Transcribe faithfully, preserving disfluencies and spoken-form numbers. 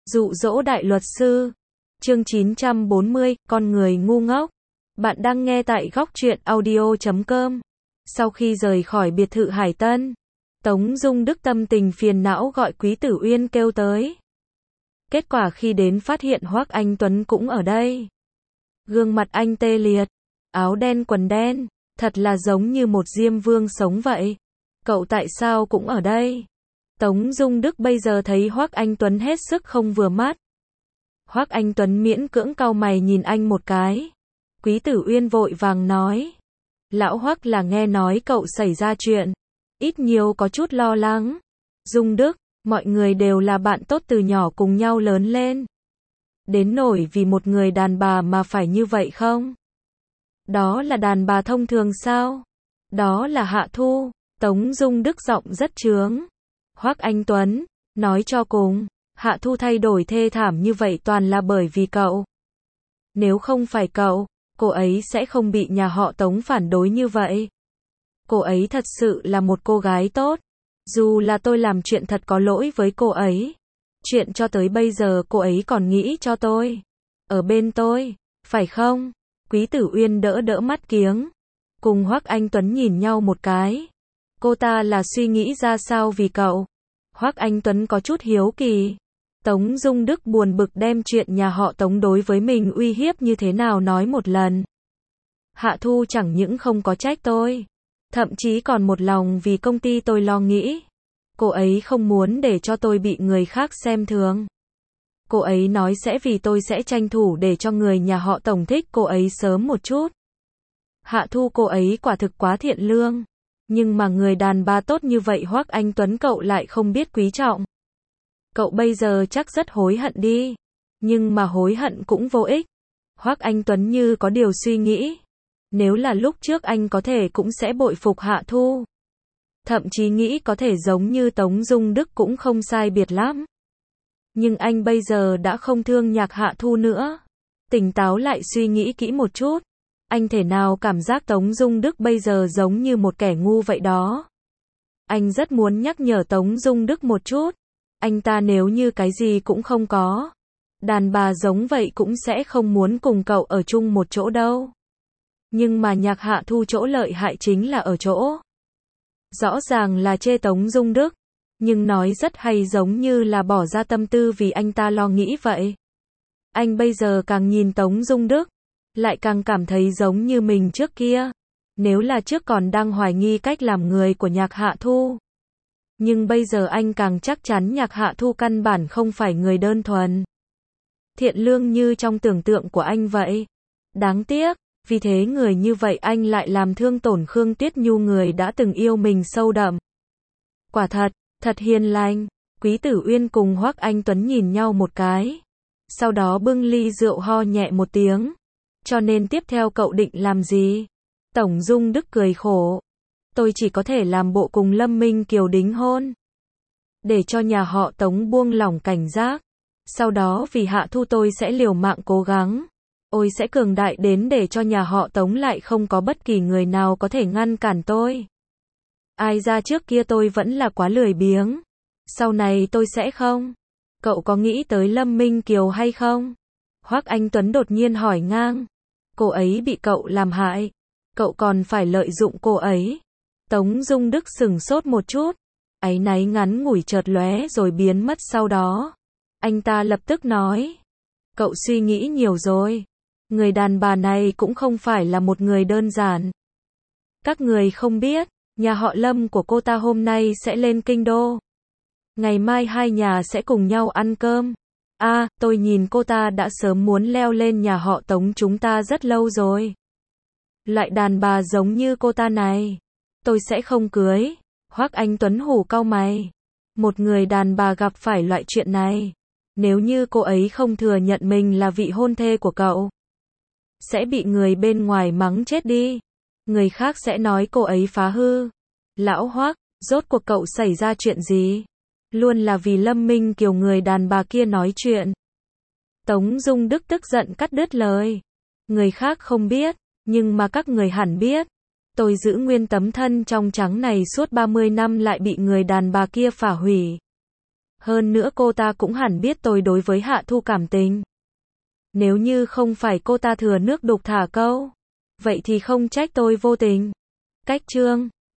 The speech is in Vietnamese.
Dụ dỗ đại luật sư. Chương chín trăm bốn mươi, con người ngu ngốc. Bạn đang nghe tại góc truyện audio chấm com. Sau khi rời khỏi biệt thự Hải Tân, Tống Dung Đức tâm tình phiền não gọi Quý Tử Uyên kêu tới. Kết quả khi đến phát hiện Hoắc Anh Tuấn cũng ở đây. Gương mặt anh tê liệt, áo đen quần đen, thật là giống như một diêm vương sống vậy. Cậu tại sao cũng ở đây? Tống Dung Đức bây giờ thấy Hoắc Anh Tuấn hết sức không vừa mắt. Hoắc Anh Tuấn miễn cưỡng cau mày nhìn anh một cái. Quý Tử Uyên vội vàng nói. Lão Hoắc là nghe nói cậu xảy ra chuyện. Ít nhiều có chút lo lắng. Dung Đức, mọi người đều là bạn tốt từ nhỏ cùng nhau lớn lên. Đến nổi vì một người đàn bà mà phải như vậy không? Đó là đàn bà thông thường sao? Đó là Hạ Thu. Tống Dung Đức giọng rất trướng. Hoắc Anh Tuấn, nói cho cùng, Hạ Thu thay đổi thê thảm như vậy toàn là bởi vì cậu. Nếu không phải cậu, cô ấy sẽ không bị nhà họ Tống phản đối như vậy. Cô ấy thật sự là một cô gái tốt. Dù là tôi làm chuyện thật có lỗi với cô ấy. Chuyện cho tới bây giờ cô ấy còn nghĩ cho tôi. Ở bên tôi, phải không? Quý Tử Uyên đỡ đỡ mắt kiếng. Cùng Hoắc Anh Tuấn nhìn nhau một cái. Cô ta là suy nghĩ ra sao vì cậu? Hoắc Anh Tuấn có chút hiếu kỳ. Tống Dung Đức buồn bực đem chuyện nhà họ Tống đối với mình uy hiếp như thế nào nói một lần. Hạ Thu chẳng những không có trách tôi, thậm chí còn một lòng vì công ty tôi lo nghĩ. Cô ấy không muốn để cho tôi bị người khác xem thường. Cô ấy nói sẽ vì tôi sẽ tranh thủ để cho người nhà họ Tống thích cô ấy sớm một chút. Hạ Thu cô ấy quả thực quá thiện lương. Nhưng mà người đàn bà tốt như vậy Hoắc Anh Tuấn cậu lại không biết quý trọng. Cậu bây giờ chắc rất hối hận đi. Nhưng mà hối hận cũng vô ích. Hoắc Anh Tuấn như có điều suy nghĩ. Nếu là lúc trước anh có thể cũng sẽ bội phục Hạ Thu. Thậm chí nghĩ có thể giống như Tống Dung Đức cũng không sai biệt lắm. Nhưng anh bây giờ đã không thương nhạc Hạ Thu nữa. Tỉnh táo lại suy nghĩ kỹ một chút. Anh thể nào cảm giác Tống Dung Đức bây giờ giống như một kẻ ngu vậy đó. Anh rất muốn nhắc nhở Tống Dung Đức một chút. Anh ta nếu như cái gì cũng không có. Đàn bà giống vậy cũng sẽ không muốn cùng cậu ở chung một chỗ đâu. Nhưng mà nhạc Hạ Thu chỗ lợi hại chính là ở chỗ. Rõ ràng là chê Tống Dung Đức. Nhưng nói rất hay giống như là bỏ ra tâm tư vì anh ta lo nghĩ vậy. Anh bây giờ càng nhìn Tống Dung Đức. Lại càng cảm thấy giống như mình trước kia. Nếu là trước còn đang hoài nghi cách làm người của nhạc Hạ Thu. Nhưng bây giờ anh càng chắc chắn nhạc Hạ Thu căn bản không phải người đơn thuần. Thiện lương như trong tưởng tượng của anh vậy. Đáng tiếc, vì thế người như vậy anh lại làm thương tổn Khương Tuyết Nhu người đã từng yêu mình sâu đậm. Quả thật, thật hiền lành. Quý Tử Uyên cùng Hoắc Anh Tuấn nhìn nhau một cái. Sau đó bưng ly rượu ho nhẹ một tiếng. Cho nên tiếp theo cậu định làm gì? Tổng Dung Đức cười khổ. Tôi chỉ có thể làm bộ cùng Lâm Minh Kiều đính hôn. Để cho nhà họ Tống buông lỏng cảnh giác. Sau đó vì Hạ Thu tôi sẽ liều mạng cố gắng. Ôi sẽ cường đại đến để cho nhà họ Tống lại không có bất kỳ người nào có thể ngăn cản tôi. Ai ra trước kia tôi vẫn là quá lười biếng. Sau này tôi sẽ không. Cậu có nghĩ tới Lâm Minh Kiều hay không? Hoắc Anh Tuấn đột nhiên hỏi ngang. Cô ấy bị cậu làm hại. Cậu còn phải lợi dụng cô ấy. Tống Dung Đức sửng sốt một chút. Áy náy ngắn ngủi chợt lóe rồi biến mất sau đó. Anh ta lập tức nói. Cậu suy nghĩ nhiều rồi. Người đàn bà này cũng không phải là một người đơn giản. Các người không biết, nhà họ Lâm của cô ta hôm nay sẽ lên kinh đô. Ngày mai hai nhà sẽ cùng nhau ăn cơm. À, tôi nhìn cô ta đã sớm muốn leo lên nhà họ Tống chúng ta rất lâu rồi. Loại đàn bà giống như cô ta này, tôi sẽ không cưới. Hoắc Anh Tuấn hù cau mày. Một người đàn bà gặp phải loại chuyện này. Nếu như cô ấy không thừa nhận mình là vị hôn thê của cậu, sẽ bị người bên ngoài mắng chết đi. Người khác sẽ nói cô ấy phá hư. Lão Hoắc, rốt cuộc cậu xảy ra chuyện gì? Luôn là vì Lâm Minh Kiều người đàn bà kia nói chuyện. Tống Dung Đức tức giận cắt đứt lời. Người khác không biết, nhưng mà các người hẳn biết. Tôi giữ nguyên tấm thân trong trắng này suốt ba mươi năm lại bị người đàn bà kia phá hủy. Hơn nữa cô ta cũng hẳn biết tôi đối với Hạ Thu cảm tình. Nếu như không phải cô ta thừa nước đục thả câu, vậy thì không trách tôi vô tình. Cách chương